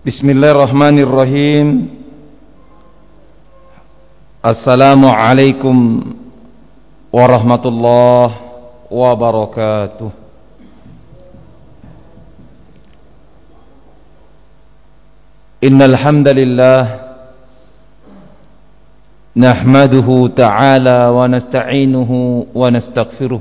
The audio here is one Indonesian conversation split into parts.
Bismillahirrahmanirrahim. Assalamualaikum warahmatullahi wabarakatuh. Innal hamdalillah nahmaduhu ta'ala wa nasta'inuhu wa nastaghfiruh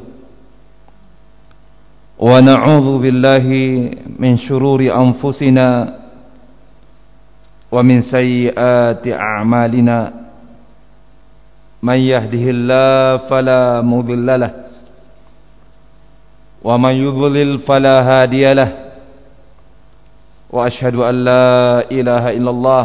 wa na'udzu billahi min shururi anfusina wa min sayyiati a'malina man yahdihillahu fala mudilla lahu wa man yudlil fala hadiya lahu wa ashhadu an la ilaha illallah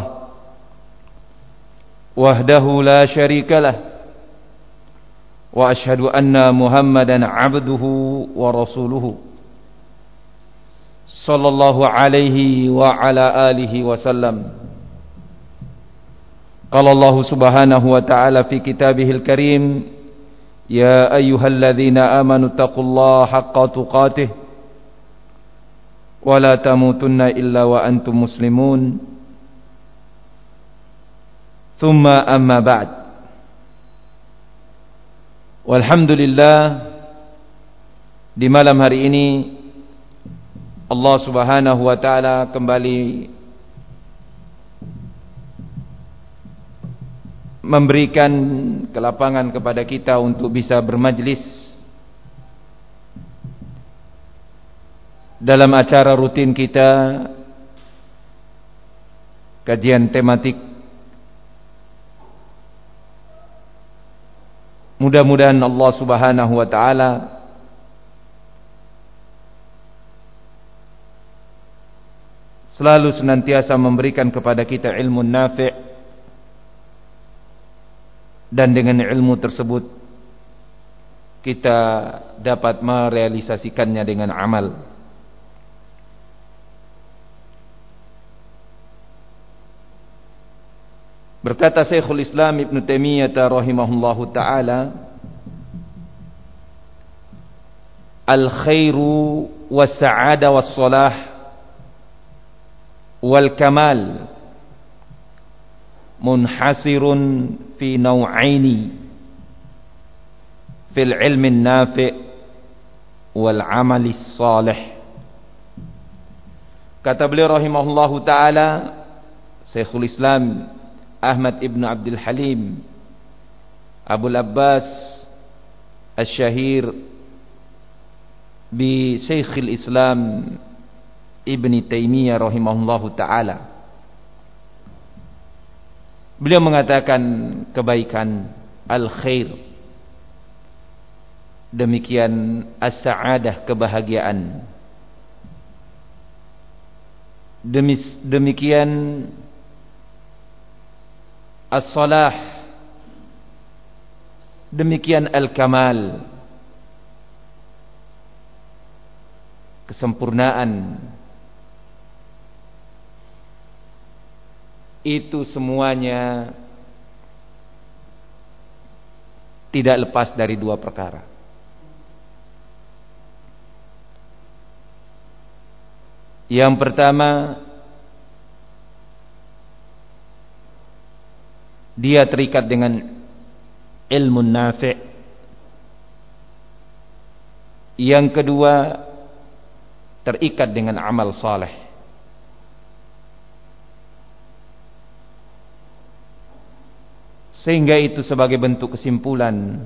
wahdahu la syarika lahu wa ashhadu anna muhammadan abduhu wa rasuluhu sallallahu alaihi wa ala alihi wa sallam. Qala Allah subhanahu wa ta'ala fi kitabihil karim, ya ayyuhalladzina amanu taqullaha haqqa tuqatih wa la tamutunna illa wa antum muslimun. Thumma amma ba'd. Walhamdulillah, di malam hari ini Allah subhanahu wa ta'ala kembali memberikan kelapangan kepada kita untuk bisa bermajlis dalam acara rutin kita, kajian tematik. Mudah-mudahan Allah subhanahu wa ta'ala selalu senantiasa memberikan kepada kita ilmu nafi', dan dengan ilmu tersebut kita dapat merealisasikannya dengan amal. Berkata Syekhul Islam Ibn Taimiyah rahimahullahu ta'ala, al-khairu was-sa'ada was-salah wal-kamal munhasirun fi naw'aini fil ilmi nafi' wal amali salih. Kata beliau rahimahullahu ta'ala, Syekhul Islam Ahmad ibn Abdul Halim Abul Abbas Asy-Syahir bi Syekhul Islam Ibn Taimiyah rahimahullahu ta'ala. Beliau mengatakan kebaikan, al-khair, demikian as-sa'adah, kebahagiaan, demikian as-salah, demikian al-kamal, kesempurnaan. Itu semuanya tidak lepas dari dua perkara. Yang pertama, dia terikat dengan ilmu nafi'. Yang kedua, terikat dengan amal saleh. Sehingga itu sebagai bentuk kesimpulan,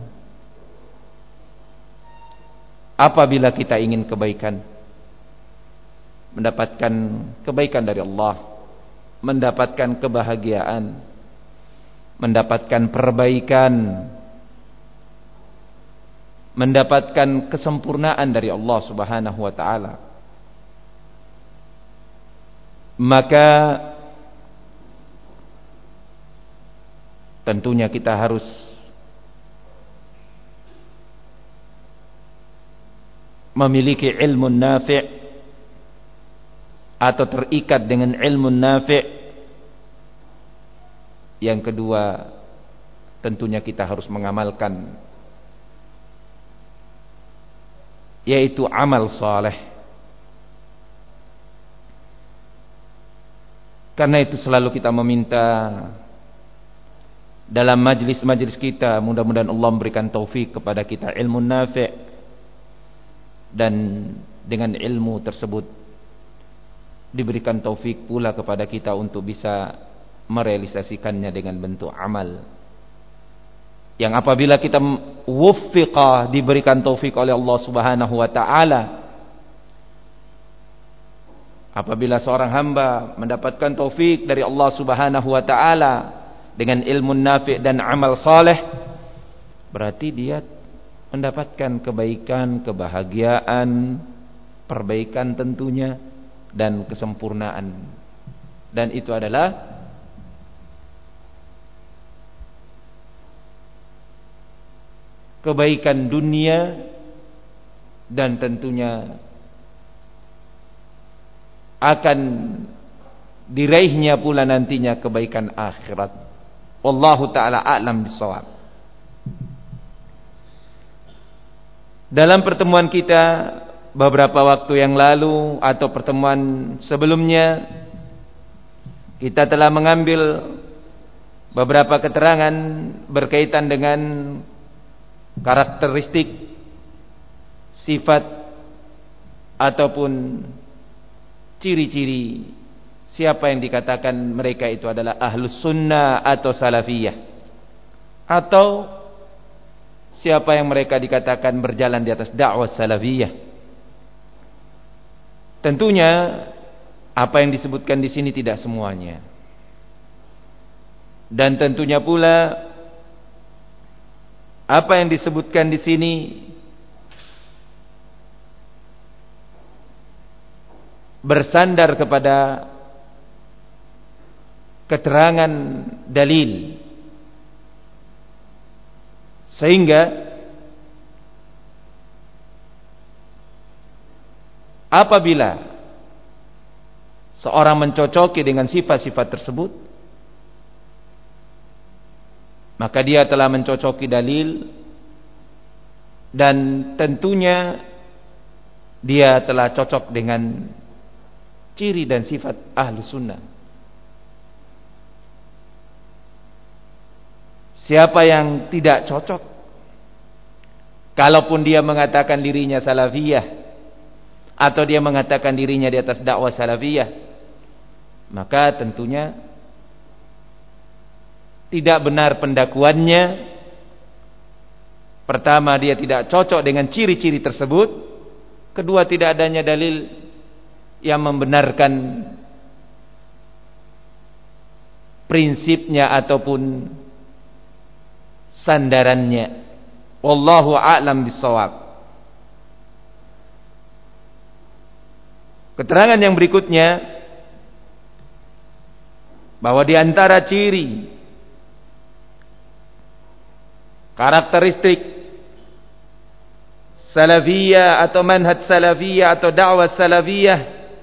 apabila kita ingin kebaikan, mendapatkan kebaikan dari Allah, mendapatkan kebahagiaan, mendapatkan perbaikan, mendapatkan kesempurnaan dari Allah subhanahu wa ta'ala, maka tentunya kita harus memiliki ilmu nafi' atau terikat dengan ilmu nafi'. Yang kedua, tentunya kita harus mengamalkan, yaitu amal saleh. Karena itu selalu kita meminta dalam majlis-majlis kita, mudah-mudahan Allah memberikan taufik kepada kita ilmu nafi' dan dengan ilmu tersebut diberikan taufik pula kepada kita untuk bisa merealisasikannya dengan bentuk amal. Yang apabila kita wuffiqa, diberikan taufik oleh Allah Subhanahu wa taala, apabila seorang hamba mendapatkan taufik dari Allah Subhanahu wa taala dengan ilmu nafi' dan amal saleh, berarti dia mendapatkan kebaikan, kebahagiaan, perbaikan tentunya, dan kesempurnaan. Dan itu adalah kebaikan dunia dan tentunya akan diraihnya pula nantinya kebaikan akhirat. Wallahu ta'ala a'lam bissawab. Dalam pertemuan kita beberapa waktu yang lalu atau pertemuan sebelumnya, kita telah mengambil beberapa keterangan berkaitan dengan karakteristik, sifat ataupun ciri-ciri siapa yang dikatakan mereka itu adalah ahlus sunnah atau salafiyah, atau siapa yang mereka dikatakan berjalan di atas dakwah salafiyah. Tentunya apa yang disebutkan di sini tidak semuanya, dan tentunya pula apa yang disebutkan di sini bersandar kepada keterangan dalil, sehingga apabila seorang mencocoki dengan sifat-sifat tersebut, maka dia telah mencocoki dalil, dan tentunya dia telah cocok dengan ciri dan sifat ahlu sunnah. Siapa yang tidak cocok, kalaupun dia mengatakan dirinya salafiyah atau dia mengatakan dirinya di atas dakwah salafiyah, maka tentunya tidak benar pendakuannya. Pertama, dia tidak cocok dengan ciri-ciri tersebut. Kedua, tidak adanya dalil yang membenarkan prinsipnya ataupun sandarannya. Wallahu a'lam bissawab. Keterangan yang berikutnya, bahwa di antara ciri karakteristik salafiyah atau manhaj salafiyah atau dakwah salafiyah,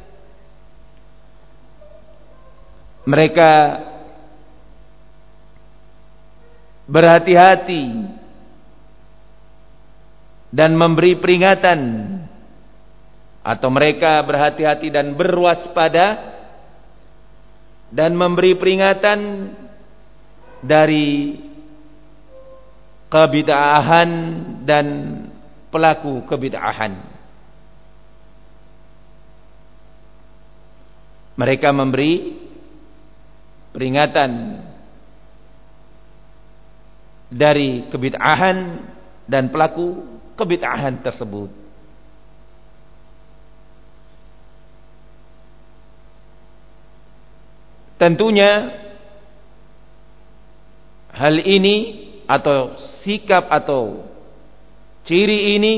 mereka berhati-hati dan memberi peringatan, atau mereka berhati-hati dan berwaspada dan memberi peringatan dari kebid'ahan dan pelaku kebid'ahan. Mereka memberi peringatan dari kebid'ahan dan pelaku kebid'ahan tersebut. Tentunya hal ini atau sikap atau ciri ini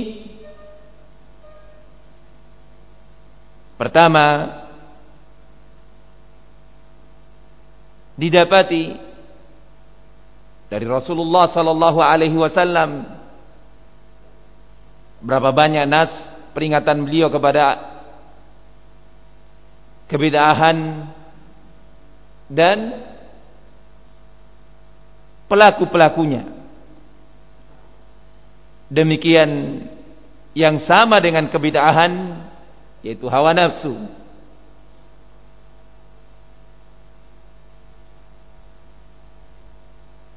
pertama didapati dari Rasulullah sallallahu alaihi wasallam. Berapa banyak nas peringatan beliau kepada kebid'ahan dan pelaku-pelakunya. Demikian yang sama dengan kebid'ahan, yaitu hawa nafsu.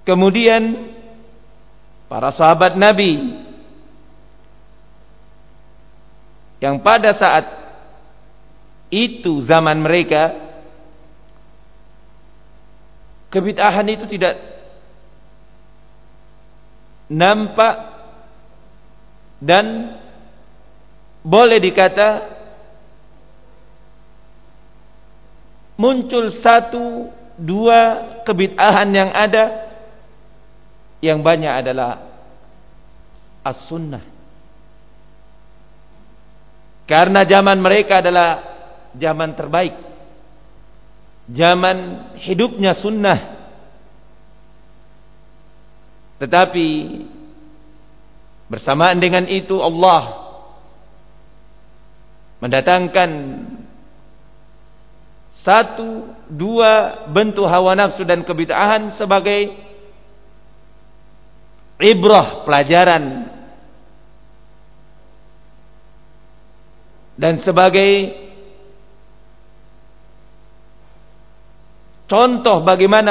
Kemudian para sahabat Nabi yang pada saat itu zaman mereka kebid'ahan itu tidak nampak dan boleh dikata muncul satu dua kebid'ahan yang ada, yang banyak adalah as-sunnah. Karena zaman mereka adalah zaman terbaik, zaman hidupnya sunnah. Tetapi bersamaan dengan itu Allah mendatangkan satu dua bentuk hawa nafsu dan kebid'ahan sebagai ibrah, pelajaran, dan sebagai contoh bagaimana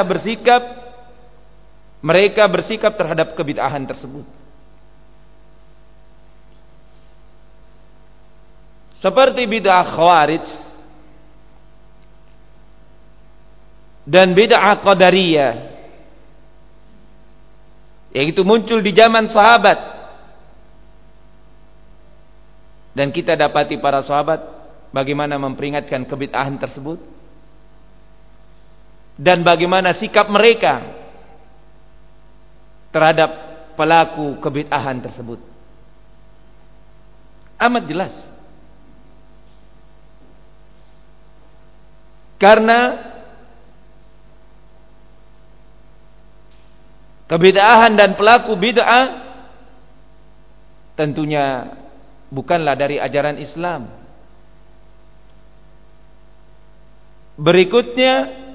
mereka bersikap terhadap kebid'ahan tersebut. Seperti bid'ah Khawarij dan bid'ah Qadariyah, yaitu muncul di zaman sahabat, dan kita dapati para sahabat bagaimana memperingatkan kebid'ahan tersebut dan bagaimana sikap mereka terhadap pelaku kebid'ahan tersebut. Amat jelas. Karena kebid'ahan dan pelaku bid'ah tentunya bukanlah dari ajaran Islam. Berikutnya,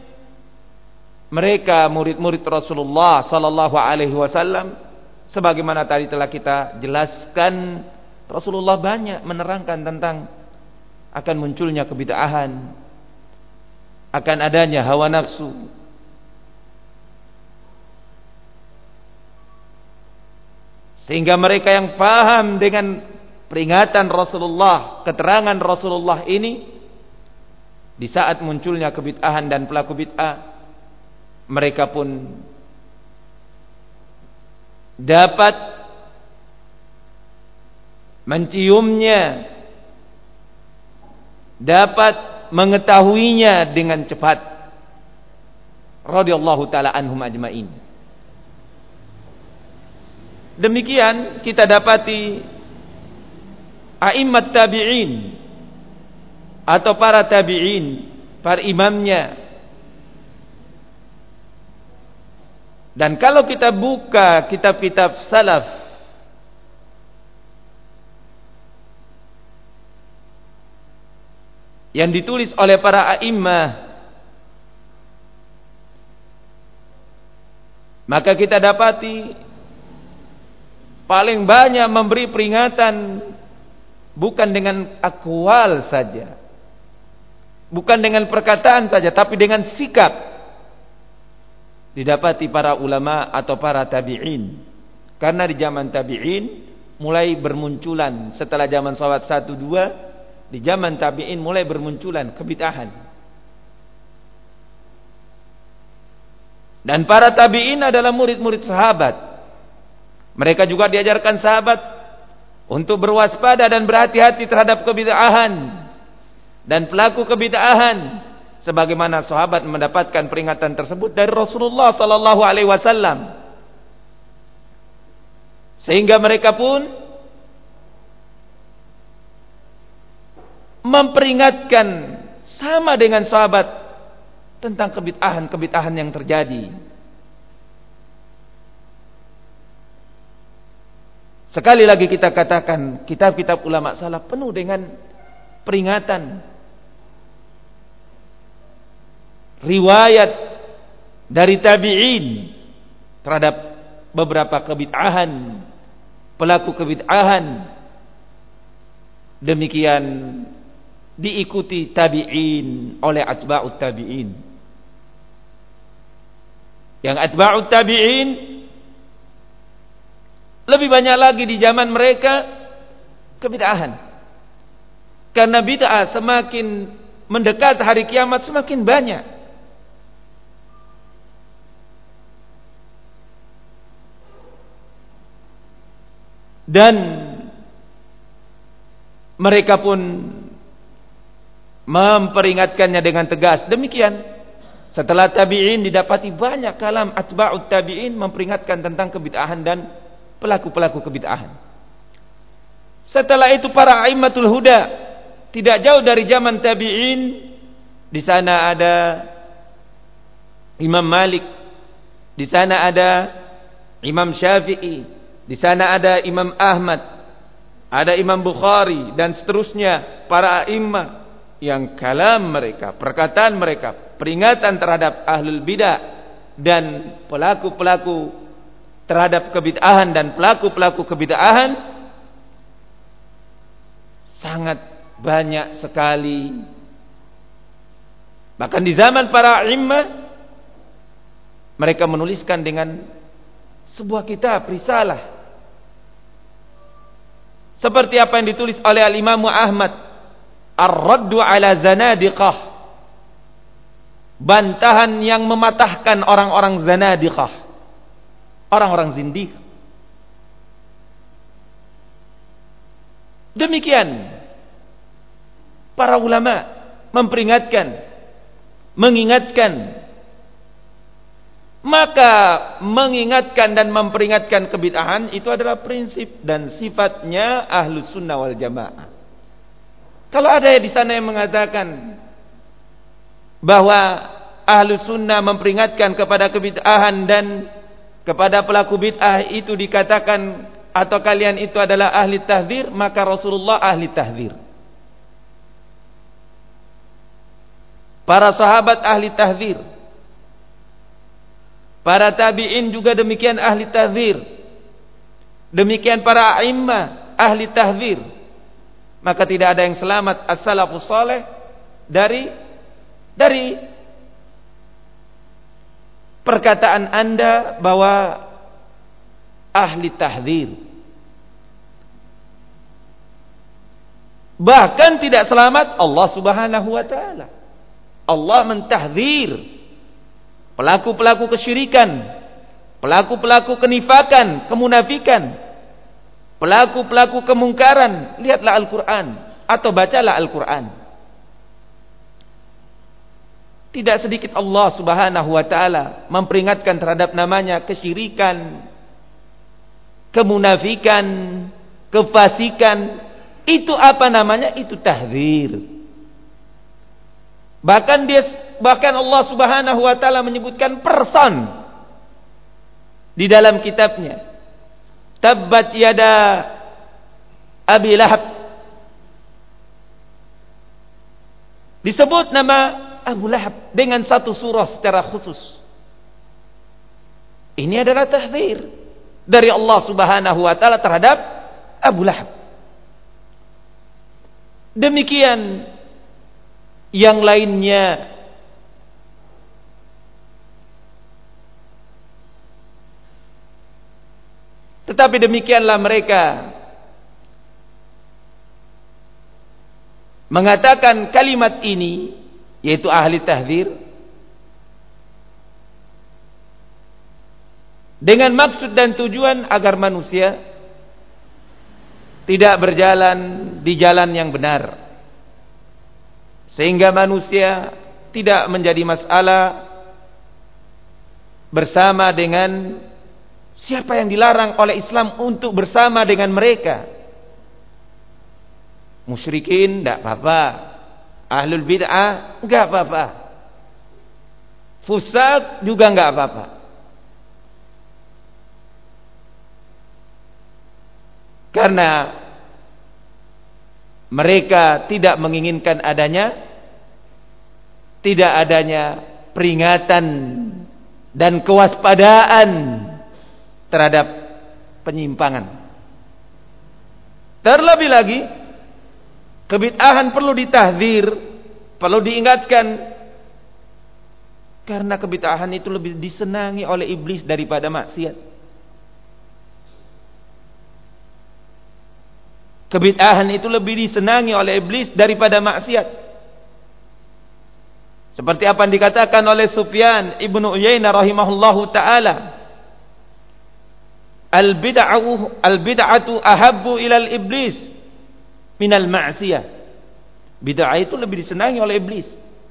mereka murid-murid Rasulullah sallallahu alaihi wasallam, sebagaimana tadi telah kita jelaskan, Rasulullah banyak menerangkan tentang akan munculnya kebid'ahan, akan adanya hawa nafsu. Sehingga mereka yang paham dengan peringatan Rasulullah, keterangan Rasulullah ini, di saat munculnya kebid'ahan dan pelaku bid'ah, mereka pun dapat menciumnya, dapat mengetahuinya dengan cepat. Radhiyallahu ta'ala anhum ajma'in. Demikian kita dapati a'immat tabi'in atau para tabi'in, para imamnya. Dan kalau kita buka kitab-kitab salaf, yang ditulis oleh para a'immah, maka kita dapati paling banyak memberi peringatan bukan dengan akwal saja, bukan dengan perkataan saja, tapi dengan sikap. Didapati para ulama atau para tabi'in. Karena di zaman tabi'in mulai bermunculan, setelah zaman sahabat 1-2, di zaman tabi'in mulai bermunculan kebid'ahan. Dan para tabi'in adalah murid-murid sahabat. Mereka juga diajarkan sahabat untuk berwaspada dan berhati-hati terhadap kebid'ahan dan pelaku kebid'ahan, sebagaimana sahabat mendapatkan peringatan tersebut dari Rasulullah sallallahu alaihi wasallam. Sehingga mereka pun memperingatkan sama dengan sahabat tentang kebid'ahan yang terjadi. Sekali lagi kita katakan, kitab-kitab ulama salaf penuh dengan peringatan, riwayat dari tabi'in terhadap beberapa kebid'ahan, pelaku kebid'ahan. Demikian diikuti tabi'in oleh atba'ut tabi'in. Yang atba'ut tabi'in lebih banyak lagi di zaman mereka kebid'ahan. Karena bid'ah semakin mendekat hari kiamat semakin banyak. Dan mereka pun memperingatkannya dengan tegas. Demikian setelah tabi'in didapati banyak kalam atba'ut tabi'in memperingatkan tentang kebid'ahan dan pelaku-pelaku kebid'ahan. Setelah itu para a'immatul huda, tidak jauh dari zaman tabi'in, di sana ada Imam Malik, di sana ada Imam Syafi'i, di sana ada Imam Ahmad, ada Imam Bukhari dan seterusnya, para a'immah yang kalam mereka, perkataan mereka, peringatan terhadap ahlul bidah dan pelaku-pelaku terhadap kebid'ahan dan pelaku-pelaku kebid'ahan sangat banyak sekali. Bahkan di zaman para a'immah mereka menuliskan dengan sebuah kitab risalah seperti apa yang ditulis oleh al-Imam Ahmad, Ar-Raddu ala Zanadiqah, bantahan yang mematahkan orang-orang Zanadiqah, orang-orang zindiq. Demikian para ulama memperingatkan, mengingatkan. Maka mengingatkan dan memperingatkan kebid'ahan itu adalah prinsip dan sifatnya ahlus sunnah wal jamaah. Kalau ada di sana yang mengatakan bahwa ahlus sunnah memperingatkan kepada kebid'ahan dan kepada pelaku bid'ah itu dikatakan atau kalian itu adalah ahli tahdzir, maka Rasulullah ahli tahdzir. Para sahabat ahli tahdzir. Para tabi'in juga demikian ahli tahdzir. Demikian para a'immah ahli tahdzir. Maka tidak ada yang selamat as-salafus saleh dari perkataan Anda bahwa ahli tahdzir. Bahkan tidak selamat Allah Subhanahu wa taala. Allah mentahdzir pelaku-pelaku kesyirikan, pelaku-pelaku kenifakan, kemunafikan, pelaku-pelaku kemungkaran. Lihatlah Al-Quran atau bacalah Al-Quran. Tidak sedikit Allah Subhanahu wa taala memperingatkan terhadap namanya kesyirikan, kemunafikan, kefasikan. Itu apa namanya? Itu tahdzir. Bahkan Allah Subhanahu wa taala menyebutkan person di dalam kitabnya. Tabbat yada Abi Lahab. Disebut nama Abu Lahab dengan satu surah secara khusus. Ini adalah tahdzir dari Allah Subhanahu wa taala terhadap Abu Lahab. Demikian yang lainnya. Tetapi demikianlah mereka mengatakan kalimat ini, yaitu ahli tahdzir, dengan maksud dan tujuan agar manusia tidak berjalan di jalan yang benar, sehingga manusia tidak menjadi masalah bersama dengan siapa yang dilarang oleh Islam untuk bersama dengan mereka. Musyrikin enggak apa-apa, ahlul bid'ah enggak apa-apa, fusaq juga enggak apa-apa. Karena mereka tidak menginginkan tidak adanya peringatan dan kewaspadaan terhadap penyimpangan. Terlebih lagi, kebid'ahan perlu ditahdzir, perlu diingatkan Karena kebid'ahan itu lebih disenangi oleh iblis daripada maksiat. Kebid'ahan itu lebih disenangi oleh iblis daripada maksiat. Seperti apa yang dikatakan oleh Sufyan ibnu Uyainah rahimahullahu ta'ala. Al-bid'atu ahabbu ilal iblis minal ma'siyah. Bid'ah itu lebih disenangi oleh iblis.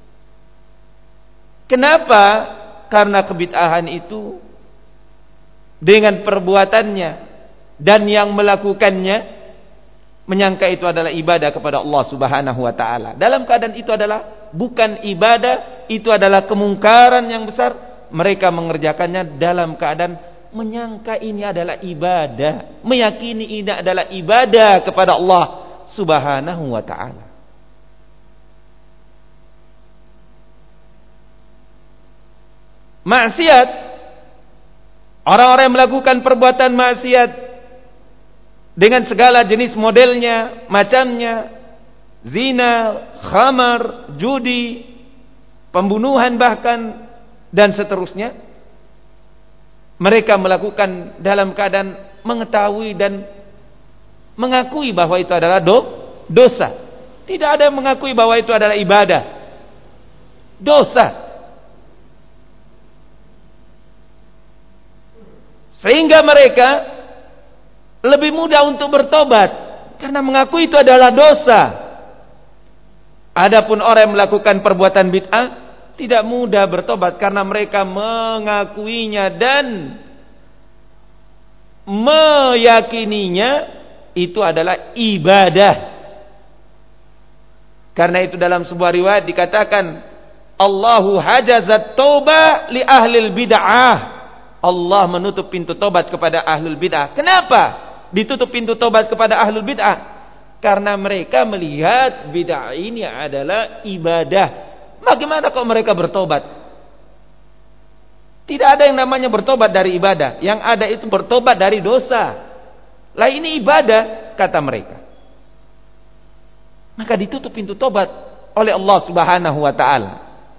Kenapa? Karena kebid'ahan itu dengan perbuatannya dan yang melakukannya menyangka itu adalah ibadah kepada Allah Subhanahu wa taala. Dalam keadaan itu adalah bukan ibadah, itu adalah kemungkaran yang besar. Mereka mengerjakannya dalam keadaan menyangka ini adalah ibadah, meyakini ini adalah ibadah kepada Allah Subhanahu wa taala. Maksiat, orang-orang yang melakukan perbuatan maksiat dengan segala jenis modelnya, macamnya, zina, khamar, judi, pembunuhan bahkan, dan seterusnya. Mereka melakukan dalam keadaan mengetahui dan mengakui bahwa itu adalah dosa. Tidak ada yang mengakui bahwa itu adalah ibadah. Dosa. Sehingga mereka lebih mudah untuk bertobat karena mengaku itu adalah dosa. Adapun orang yang melakukan perbuatan bid'ah tidak mudah bertobat karena mereka mengakuinya dan meyakininya itu adalah ibadah. Karena itu dalam sebuah riwayat dikatakan Allahu hajazat taubah li ahlil bid'ah. Allah menutup pintu tobat kepada ahlul bid'ah. Kenapa ditutup pintu tobat kepada ahlul bid'ah? Karena mereka melihat bid'ah ini adalah ibadah. Bagaimana kok mereka bertobat? Tidak ada yang namanya bertobat dari ibadah. Yang ada itu bertobat dari dosa. Lah ini ibadah, kata mereka. Maka ditutup pintu tobat oleh Allah Subhanahu wa taala.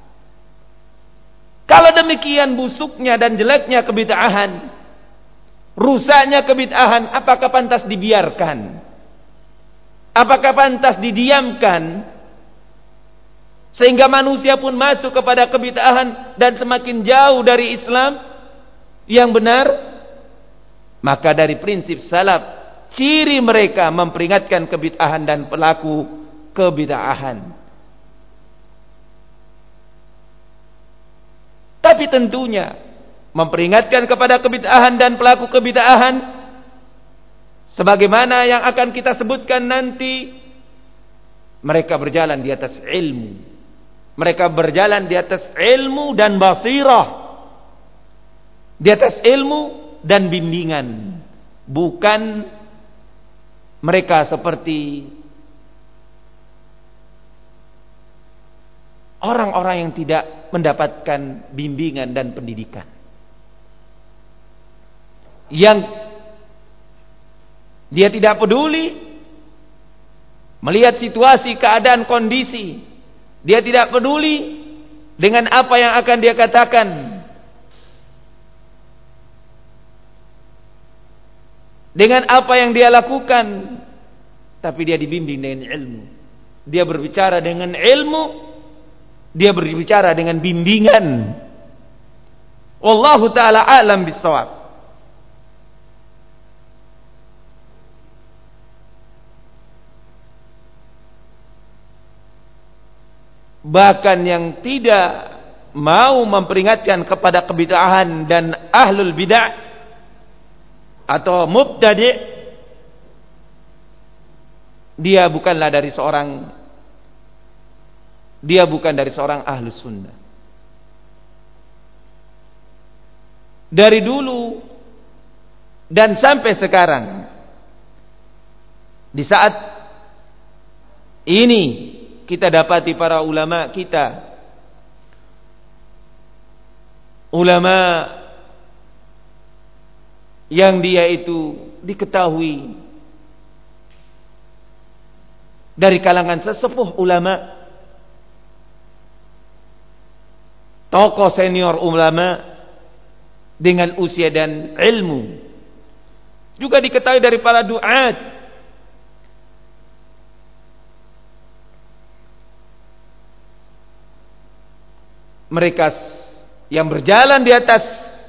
Kalau demikian busuknya dan jeleknya kebid'ahan, rusaknya kebid'ahan, apakah pantas dibiarkan? Apakah pantas didiamkan? Sehingga manusia pun masuk kepada kebid'ahan dan semakin jauh dari Islam yang benar? Maka dari prinsip salaf, ciri mereka memperingatkan kebid'ahan dan pelaku kebid'ahan. Tapi tentunya memperingatkan kepada kebid'ahan dan pelaku kebid'ahan sebagaimana yang akan kita sebutkan nanti, mereka berjalan di atas ilmu. Mereka berjalan di atas ilmu dan basirah. Di atas ilmu dan bimbingan. Bukan mereka seperti orang-orang yang tidak mendapatkan bimbingan dan pendidikan. Yang dia tidak peduli melihat situasi, keadaan, kondisi. Dia tidak peduli dengan apa yang akan dia katakan. Dengan apa yang dia lakukan. Tapi dia dibimbing dengan ilmu. Dia berbicara dengan ilmu. Dia berbicara dengan bimbingan. Wallahu ta'ala a'lam bissawab. Bahkan yang tidak mau memperingatkan kepada kebid'ahan dan ahlul bid'ah atau mubtadi', dia bukan dari seorang ahlus sunnah. Dari dulu dan sampai sekarang, di saat ini kita dapati para ulama kita, ulama yang dia itu diketahui dari kalangan sesepuh ulama, tokoh senior ulama dengan usia dan ilmu. Juga diketahui dari para duat. Mereka yang berjalan di atas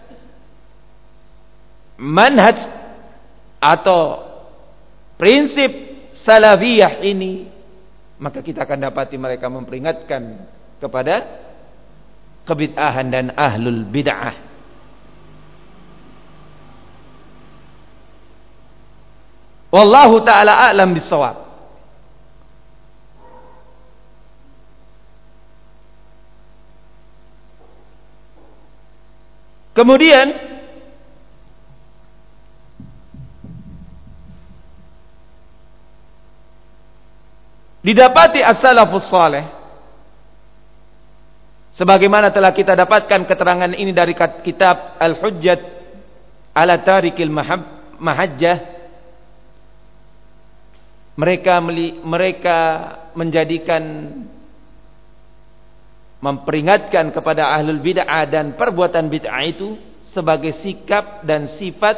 manhaj atau prinsip salafiyah ini, maka kita akan dapati mereka memperingatkan kepada kebid'ahan dan ahlul bid'ah. Wallahu ta'ala a'lam bissawab. Kemudian didapati as-salafus saleh, sebagaimana telah kita dapatkan keterangan ini dari kitab Al-Hujjat ala Tarikil Mahajjah. Mereka menjadikan, memperingatkan kepada ahlul bid'ah dan perbuatan bid'ah itu sebagai sikap dan sifat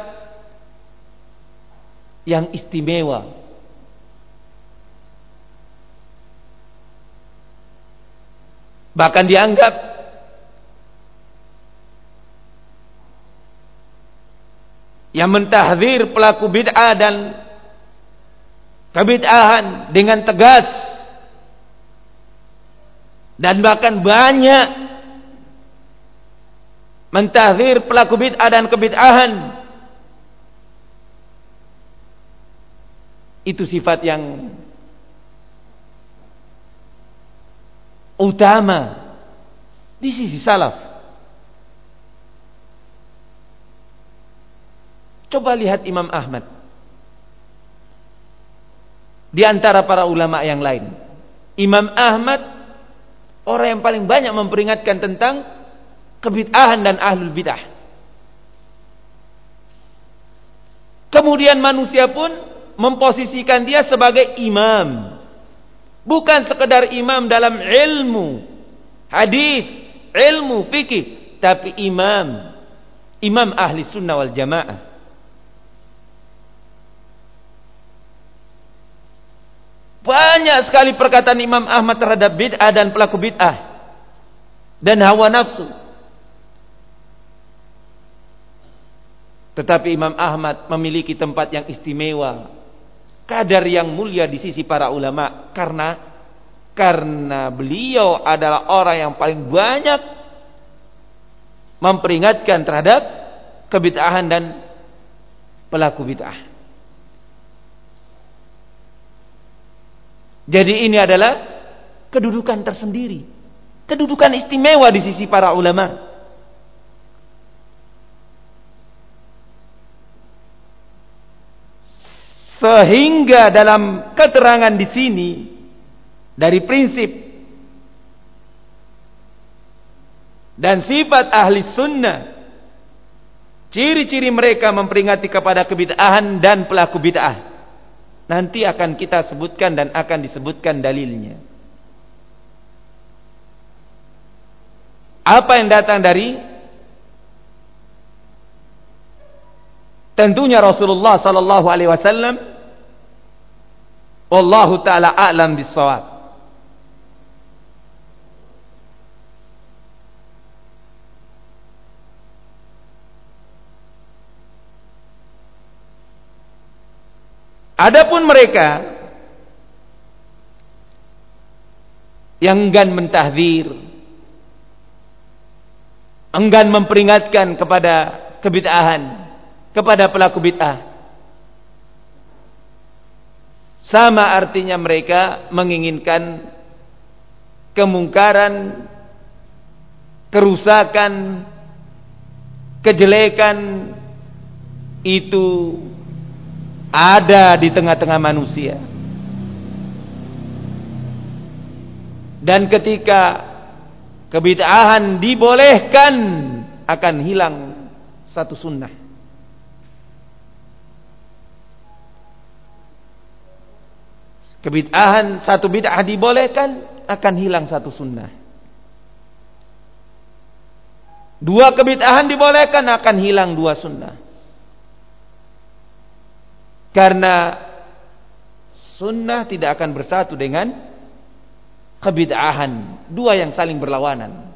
yang istimewa. Bahkan dianggap yang mentahdzir pelaku bid'ah dan kebid'ahan dengan tegas, dan bahkan banyak mentahdzir pelaku bid'ah dan kebid'ahan, itu sifat yang utama di sisi salaf. Coba lihat Imam Ahmad di antara para ulama yang lain. Imam Ahmad orang yang paling banyak memperingatkan tentang kebid'ahan dan ahlul bid'ah. Kemudian manusia pun memposisikan dia sebagai imam. Bukan sekedar imam dalam ilmu hadis, ilmu fikih, tapi imam ahli sunnah wal jamaah. Banyak sekali perkataan Imam Ahmad terhadap bid'ah dan pelaku bid'ah dan hawa nafsu. Tetapi Imam Ahmad memiliki tempat yang istimewa, kadar yang mulia di sisi para ulama, karena beliau adalah orang yang paling banyak memperingatkan terhadap kebid'ahan dan pelaku bid'ah. Jadi ini adalah kedudukan tersendiri, kedudukan istimewa di sisi para ulama. Sehingga dalam keterangan di sini dari prinsip dan sifat ahli sunnah, ciri-ciri mereka memperingati kepada kebid'ahan dan pelaku bid'ah. Nanti akan kita sebutkan dan akan disebutkan dalilnya. Apa yang datang dari tentunya Rasulullah sallallahu alaihi wasallam. Wallahu taala a'lam bissawab. Adapun mereka yang enggan mentahdzir, enggan memperingatkan kepada kebid'ahan, kepada pelaku bid'ah, sama artinya mereka menginginkan kemungkaran, kerusakan, kejelekan itu ada di tengah-tengah manusia. Dan ketika kebid'ahan dibolehkan, akan hilang satu sunnah. Kebid'ahan, satu bid'ah dibolehkan, akan hilang satu sunnah. Dua kebid'ahan dibolehkan, akan hilang dua sunnah. Karena sunnah tidak akan bersatu dengan kebid'ahan, dua yang saling berlawanan.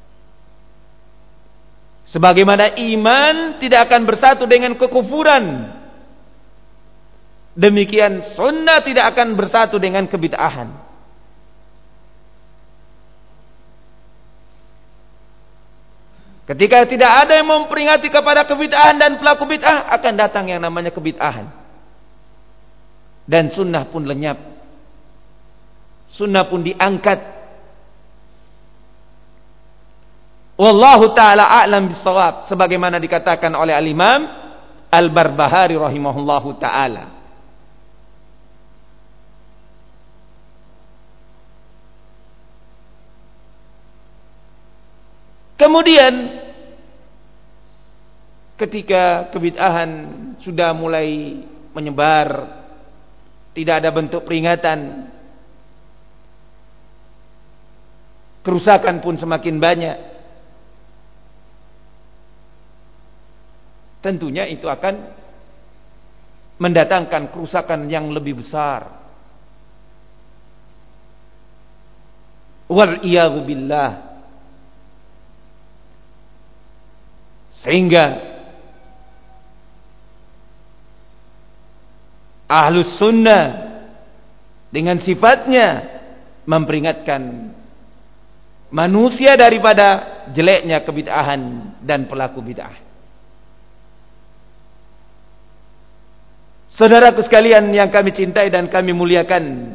Sebagaimana iman tidak akan bersatu dengan kekufuran, demikian sunnah tidak akan bersatu dengan kebid'ahan. Ketika tidak ada yang memperingati kepada kebid'ahan dan pelaku bid'ah, akan datang yang namanya kebid'ahan. Dan sunnah pun lenyap. Sunnah pun diangkat. Wallahu ta'ala a'lam bisawab. Sebagaimana dikatakan oleh al-Imam Al-Barbahari rahimahullahu ta'ala. Kemudian ketika kebid'ahan sudah mulai menyebar, tidak ada bentuk peringatan, kerusakan pun semakin banyak, tentunya itu akan mendatangkan kerusakan yang lebih besar. Wal iyadzu billah. Sehingga Ahlus Sunnah dengan sifatnya memperingatkan manusia daripada jeleknya kebid'ahan dan pelaku bid'ah. Saudaraku sekalian yang kami cintai dan kami muliakan,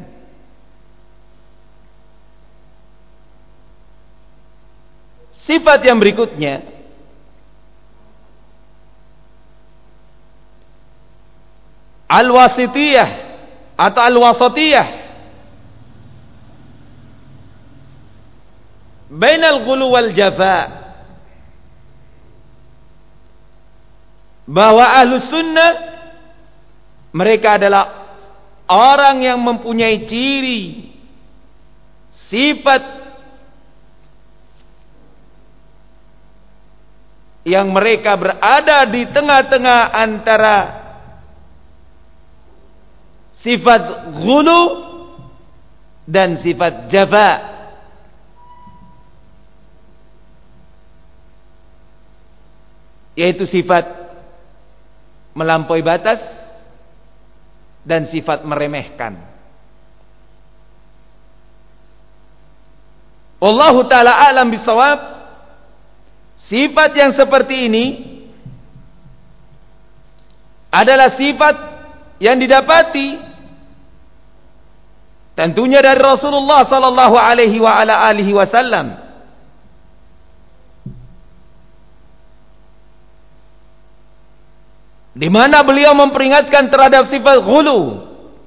sifat yang berikutnya al-wasitiyah atau al-wasatiyah bainal ghulu wal jafa. Bahwa Ahlus Sunnah mereka adalah orang yang mempunyai ciri sifat yang mereka berada di tengah-tengah antara sifat ghulu dan sifat jafa. Yaitu sifat melampaui batas dan sifat meremehkan. Wallahu ta'ala a'lam bisawab. Sifat yang seperti ini adalah sifat yang didapati tentunya dari Rasulullah sallallahu alaihi wa ala alihi wasallam. Di mana beliau memperingatkan terhadap sifat ghulu.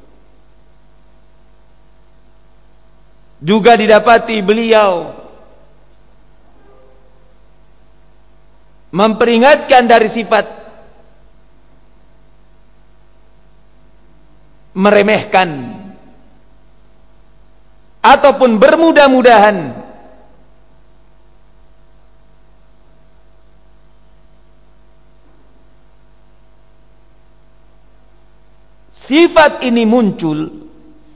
Juga didapati beliau memperingatkan dari sifat meremehkan ataupun bermudah-mudahan. Sifat ini muncul,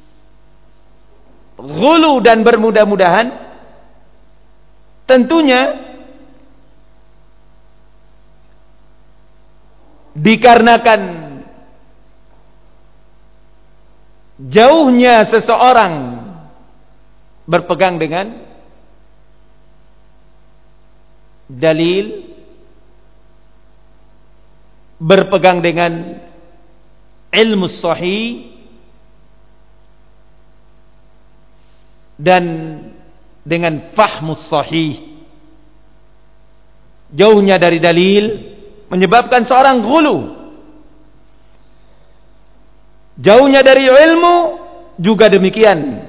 ghulu dan bermudah-mudahan, tentunya dikarenakan jauhnya seseorang berpegang dengan dalil, berpegang dengan ilmu sahih, dan dengan fahmus sahih. Jauhnya dari dalil menyebabkan seorang ghulu. Jauhnya dari ilmu juga demikian.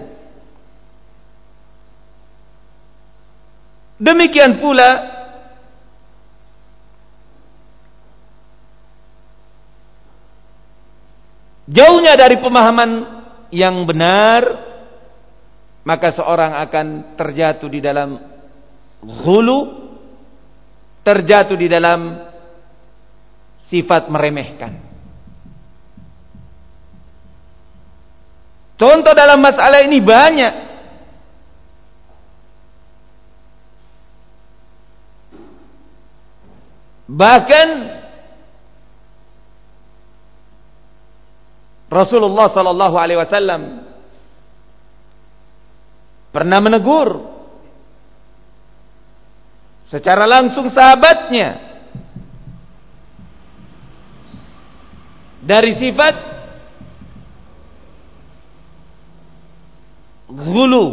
Demikian pula jauhnya dari pemahaman yang benar, maka seorang akan terjatuh di dalam ghulu terjatuh di dalam sifat meremehkan. Contoh dalam masalah ini banyak. Bahkan Rasulullah sallallahu alaihi wasallam pernah menegur secara langsung sahabatnya dari sifat ghulu,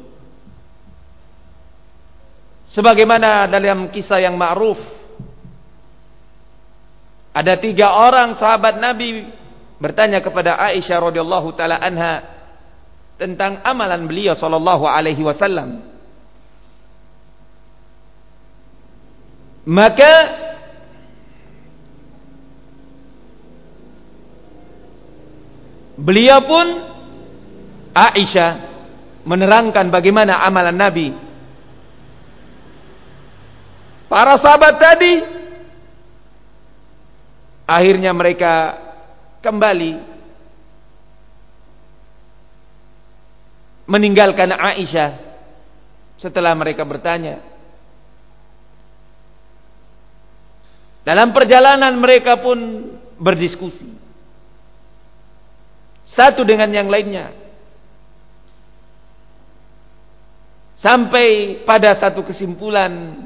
sebagaimana dalam kisah yang ma'ruf, ada 3 orang sahabat Nabi bertanya kepada Aisyah radhiyallahu taala anha tentang amalan beliau sallallahu alaihi wasallam. Maka beliau pun, Aisyah, menerangkan bagaimana amalan Nabi. Para sahabat tadi akhirnya mereka kembali meninggalkan Aisyah setelah mereka bertanya. Dalam perjalanan mereka pun berdiskusi satu dengan yang lainnya, sampai pada satu kesimpulan.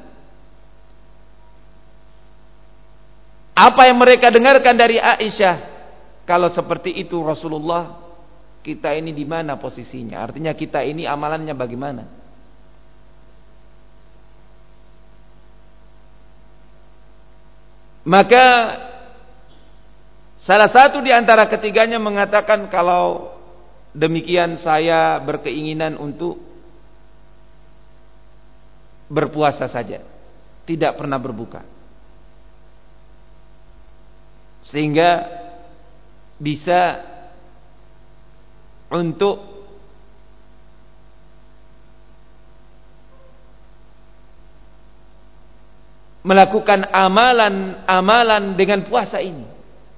Apa yang mereka dengarkan dari Aisyah, kalau seperti itu Rasulullah, kita ini di mana posisinya? Artinya kita ini amalannya bagaimana? Maka salah satu di antara ketiganya mengatakan, kalau demikian saya berkeinginan untuk berpuasa saja, tidak pernah berbuka, sehingga bisa untuk melakukan amalan-amalan dengan puasa ini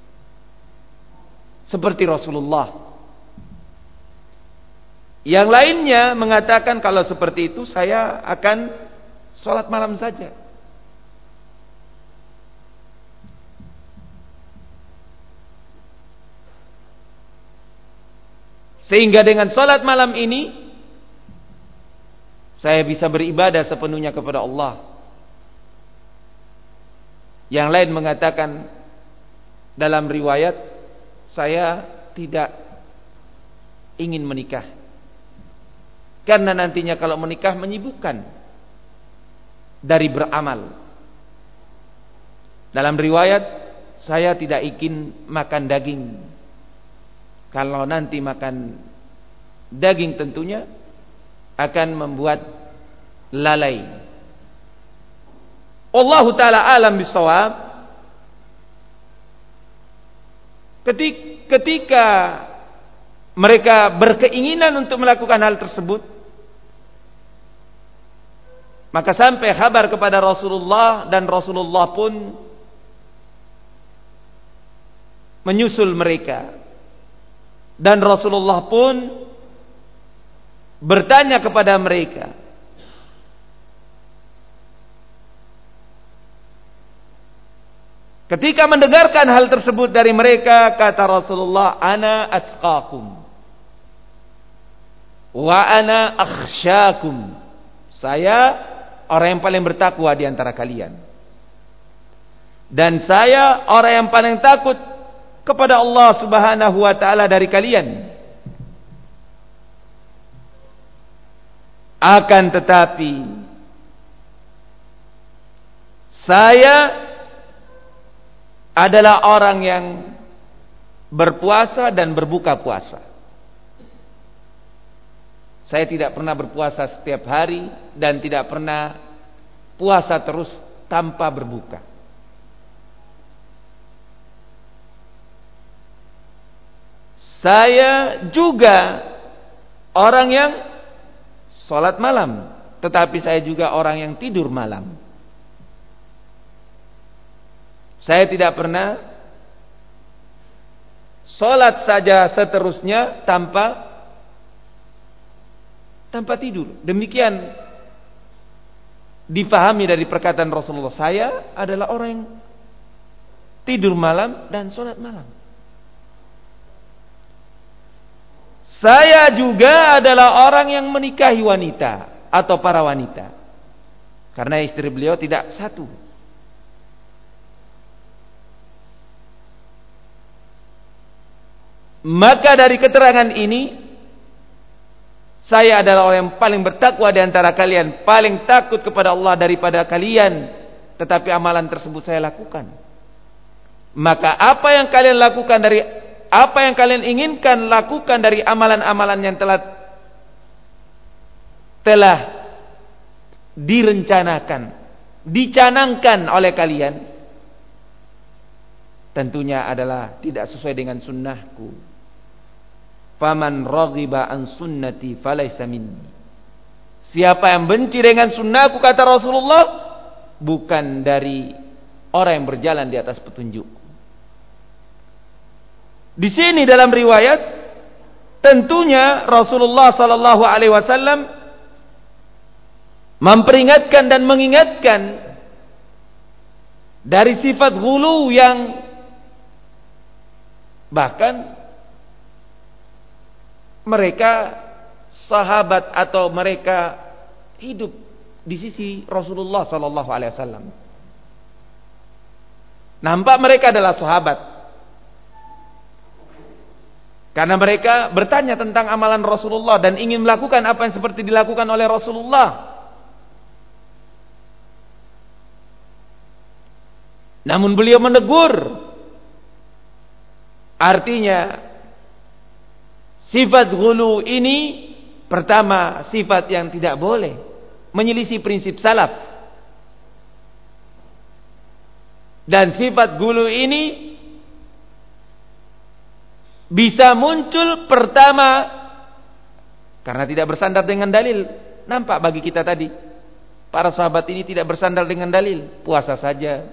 seperti Rasulullah. Yang lainnya mengatakan, kalau seperti itu saya akan sholat malam saja. Sehingga dengan sholat malam ini saya bisa beribadah sepenuhnya kepada Allah. Yang lain mengatakan dalam riwayat, saya tidak ingin menikah, karena nantinya kalau menikah menyibukkan dari beramal. Dalam riwayat, saya tidak ingin makan daging, kalau nanti makan daging tentunya akan membuat lalai. Allahu ta'ala alam bisawab. Ketika mereka berkeinginan untuk melakukan hal tersebut, maka sampai kabar kepada Rasulullah, dan Rasulullah pun menyusul mereka. Dan Rasulullah pun bertanya kepada mereka. Ketika mendengarkan hal tersebut dari mereka, kata Rasulullah, ana atqakum wa ana akhsyakum. Saya orang yang paling bertakwa di antara kalian, dan saya orang yang paling takut kepada Allah Subhanahu wa taala dari kalian. Akan tetapi saya adalah orang yang berpuasa dan berbuka puasa. Saya tidak pernah berpuasa setiap hari dan tidak pernah puasa terus tanpa berbuka. Saya juga orang yang sholat malam, tetapi saya juga orang yang tidur malam. Saya tidak pernah salat saja seterusnya tanpa tidur. Demikian difahami dari perkataan Rasulullah. Saya adalah orang yang tidur malam dan salat malam. Saya juga adalah orang yang menikahi wanita atau para wanita. Karena istri beliau tidak satu. Maka dari keterangan ini, saya adalah orang yang paling bertakwa di antara kalian, paling takut kepada Allah daripada kalian, tetapi amalan tersebut saya lakukan. Maka apa yang kalian lakukan apa yang kalian inginkan lakukan dari amalan-amalan yang telah direncanakan, dicanangkan oleh kalian, tentunya adalah tidak sesuai dengan sunnahku. Faman raghiba an sunnati falaysa minni. Siapa yang benci dengan sunnahku, kata Rasulullah, bukan dari orang yang berjalan di atas petunjukku. Di sini dalam riwayat, tentunya Rasulullah sallallahu alaihi wasallam memperingatkan dan mengingatkan dari sifat ghulu yang bahkan mereka sahabat atau mereka hidup di sisi Rasulullah sallallahu alaihi wasallam. Nampak mereka adalah sahabat. Karena mereka bertanya tentang amalan Rasulullah dan ingin melakukan apa yang seperti dilakukan oleh Rasulullah. Namun beliau menegur. Artinya sifat ghulu ini pertama sifat yang tidak boleh, menyelisih prinsip salaf. Dan sifat ghulu ini bisa muncul pertama karena tidak bersandar dengan dalil. Nampak bagi kita tadi, para sahabat ini tidak bersandar dengan dalil, puasa saja,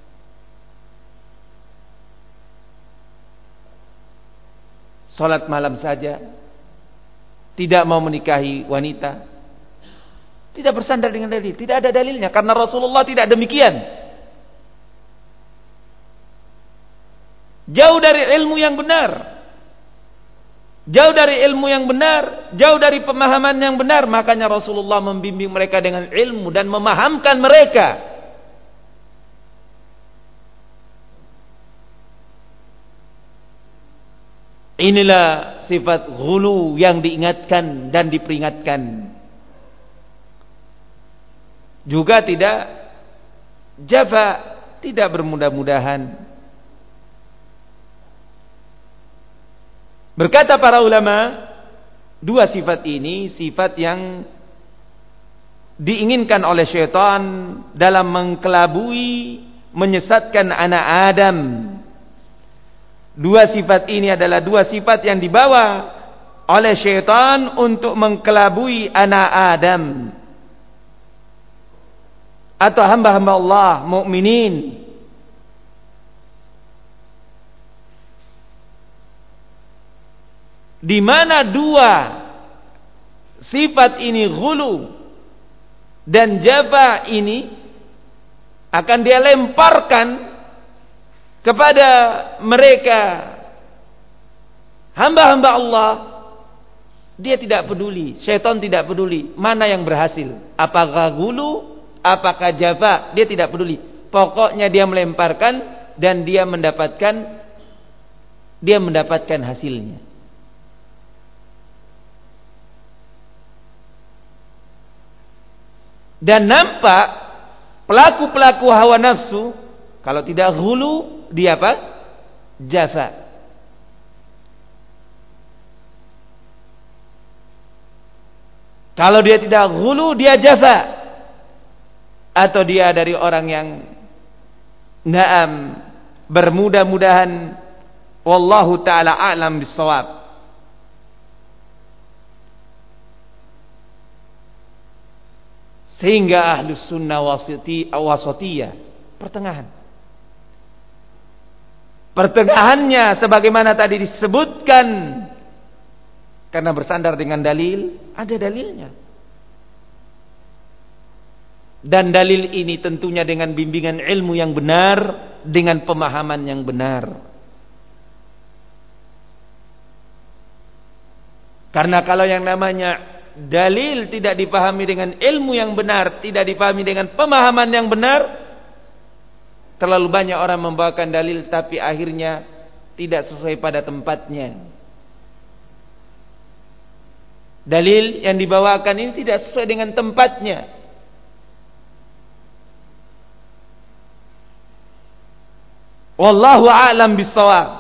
salat malam saja, tidak mau menikahi wanita, tidak bersandar dengan dalil, tidak ada dalilnya karena Rasulullah tidak demikian. Jauh dari ilmu yang benar, jauh dari ilmu yang benar, jauh dari pemahaman yang benar. Makanya Rasulullah membimbing mereka dengan ilmu dan memahamkan mereka. Inilah sifat ghulu yang diingatkan dan diperingatkan. Juga tidak jafa, tidak bermudah-mudahan. Berkata para ulama, dua sifat ini sifat yang diinginkan oleh syaitan dalam mengkelabui, menyesatkan anak Adam. Dua sifat ini adalah dua sifat yang dibawa oleh syaitan untuk mengkelabui anak Adam atau hamba-hamba Allah mukminin. Di mana dua sifat ini, ghulu dan jafa ini, akan dia lemparkan kepada mereka hamba-hamba Allah. Dia tidak peduli, syaitan tidak peduli mana yang berhasil, apakah ghulu, apakah jafa, dia tidak peduli. Pokoknya dia melemparkan dan dia mendapatkan hasilnya. Dan nampak pelaku-pelaku hawa nafsu, kalau tidak ghulu, dia apa? Jafa. Kalau dia tidak ghulu, dia jafa. Atau dia dari orang yang na'am, bermudah-mudahan wallahu ta'ala a'lam bissawab. Sehingga ahlus sunnah wasatiyah, pertengahan. pertengahannya sebagaimana tadi disebutkan, karena bersandar dengan dalil, ada dalilnya. Dan dalil ini tentunya dengan bimbingan ilmu yang benar, dengan pemahaman yang benar. Karena kalau yang namanya dalil tidak dipahami dengan ilmu yang benar, tidak dipahami dengan pemahaman yang benar, terlalu banyak orang membawakan dalil tapi akhirnya tidak sesuai pada tempatnya. Dalil yang dibawakan ini tidak sesuai dengan tempatnya. Wallahu a'lam bissawab.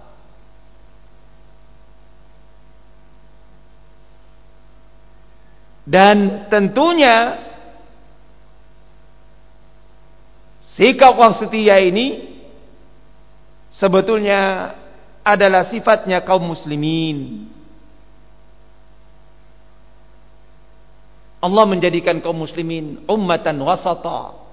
Dan tentunya sikap wasitiyah ini sebetulnya adalah sifatnya kaum muslimin. Allah menjadikan kaum muslimin ummatan wasata,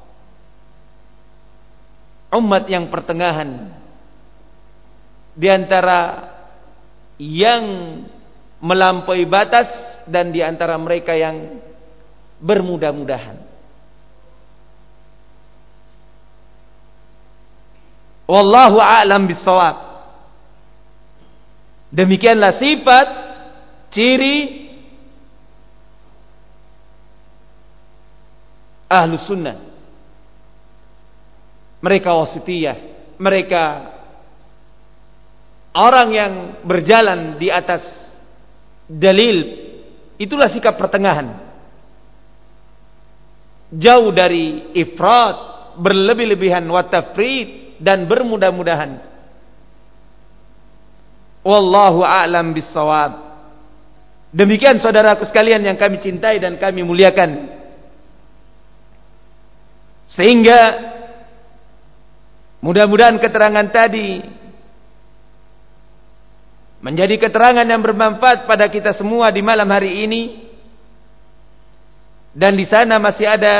umat yang pertengahan di antara yang melampaui batas dan di antara mereka yang bermudah-mudahan. Wallahu a'lam bissawab. Demikianlah sifat, ciri Ahlus Sunnah. Mereka wasitiyah, mereka orang yang berjalan di atas dalil. Itulah sikap pertengahan, jauh dari ifrat, berlebih-lebihan, wa tafrid, dan bermudah-mudahan. Wallahu a'lam bissawab. Demikian saudaraku sekalian yang kami cintai dan kami muliakan. Sehingga mudah-mudahan keterangan tadi menjadi keterangan yang bermanfaat pada kita semua di malam hari ini. Dan di sana masih ada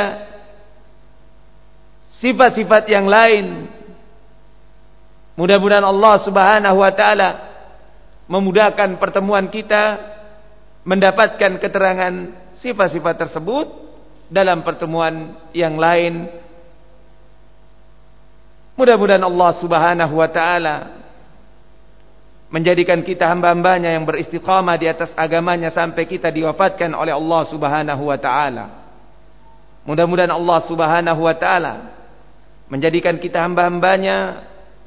sifat-sifat yang lain. Mudah-mudahan Allah Subhanahu wa taala memudahkan pertemuan kita mendapatkan keterangan sifat-sifat tersebut dalam pertemuan yang lain. Mudah-mudahan Allah Subhanahu wa taala menjadikan kita hamba-hambanya yang beristiqamah di atas agamanya sampai kita diwafatkan oleh Allah Subhanahu wa taala. Mudah-mudahan Allah Subhanahu wa taala menjadikan kita hamba-hambanya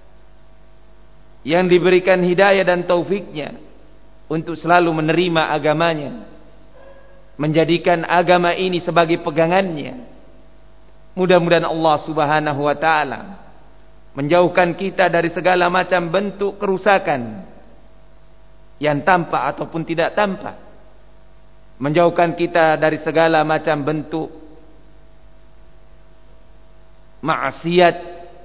yang diberikan hidayah dan taufiknya untuk selalu menerima agamanya, menjadikan agama ini sebagai pegangannya. Mudah-mudahan Allah Subhanahu wa taala menjauhkan kita dari segala macam bentuk kerusakan yang tampak ataupun tidak tampak, menjauhkan kita dari segala macam bentuk maksiat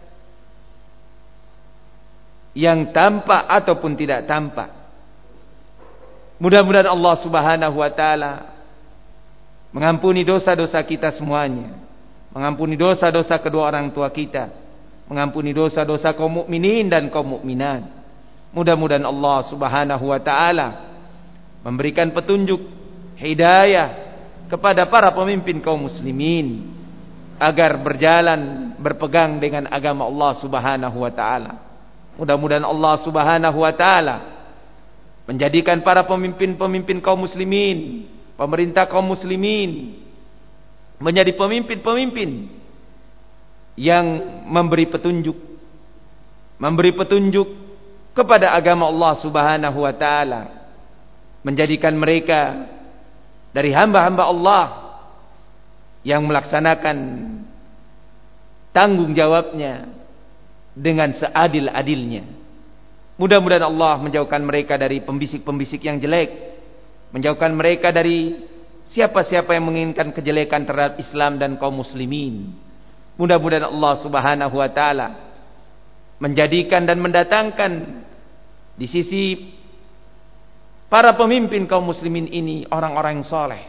yang tampak ataupun tidak tampak. Mudah-mudahan Allah Subhanahu wa taala mengampuni dosa-dosa kita semuanya, mengampuni dosa-dosa kedua orang tua kita, mengampuni dosa-dosa kaum mukminin dan kaum mukminat. Mudah-mudahan Allah Subhanahu wa taala memberikan petunjuk hidayah kepada para pemimpin kaum muslimin agar berjalan berpegang dengan agama Allah Subhanahu wa taala. Mudah-mudahan Allah Subhanahu wa taala menjadikan para pemimpin-pemimpin kaum muslimin, pemerintah kaum muslimin menjadi pemimpin-pemimpin yang memberi petunjuk kepada agama Allah Subhanahu wa taala, menjadikan mereka dari hamba-hamba Allah yang melaksanakan tanggung jawabnya dengan seadil-adilnya. Mudah-mudahan Allah menjauhkan mereka dari pembisik-pembisik yang jelek, menjauhkan mereka dari siapa-siapa yang menginginkan kejelekan terhadap Islam dan kaum muslimin. Mudah-mudahan Allah Subhanahu wa taala menjadikan dan mendatangkan di sisi para pemimpin kaum muslimin ini orang-orang yang saleh,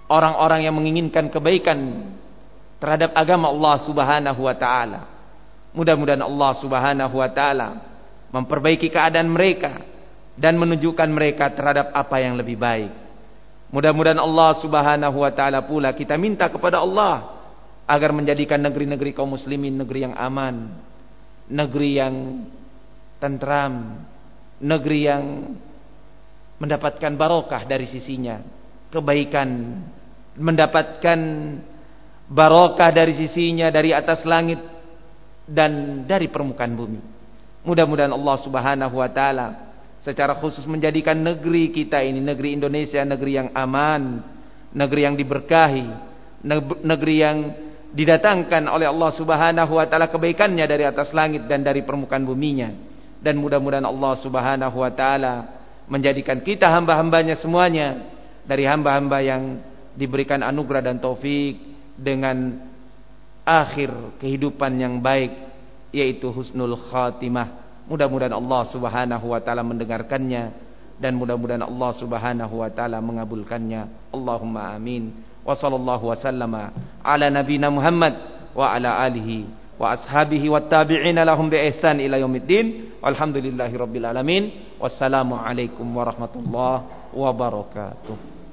orang-orang yang menginginkan kebaikan terhadap agama Allah Subhanahu wa taala. Mudah-mudahan Allah Subhanahu wa taala memperbaiki keadaan mereka dan menunjukkan mereka terhadap apa yang lebih baik. Mudah-mudahan Allah Subhanahu wa taala pula kita minta kepada Allah agar menjadikan negeri-negeri kaum muslimin negeri yang aman, negeri yang tentram, negeri yang mendapatkan barokah dari sisinya, kebaikan, mendapatkan barokah dari sisinya dari atas langit dan dari permukaan bumi. Mudah-mudahan Allah Subhanahu wa taala secara khusus menjadikan negeri kita ini, negeri Indonesia, negeri yang aman, negeri yang diberkahi, negeri yang didatangkan oleh Allah Subhanahu wa taala kebaikannya dari atas langit dan dari permukaan buminya. Dan mudah-mudahan Allah Subhanahu wa taala menjadikan kita hamba-hambanya semuanya dari hamba-hamba yang diberikan anugerah dan taufik dengan akhir kehidupan yang baik, yaitu husnul khatimah. Mudah-mudahan Allah Subhanahu wa taala mendengarkannya dan mudah-mudahan Allah Subhanahu wa taala mengabulkannya. Allahumma amin. Wa sallallahu wasallama ala nabiyina Muhammad wa ala alihi wa ashabihi wat tabi'ina lahum bi ihsan ila yaumiddin. Walhamdulillahirabbil alamin. Wassalamu alaikum warahmatullahi wabarakatuh.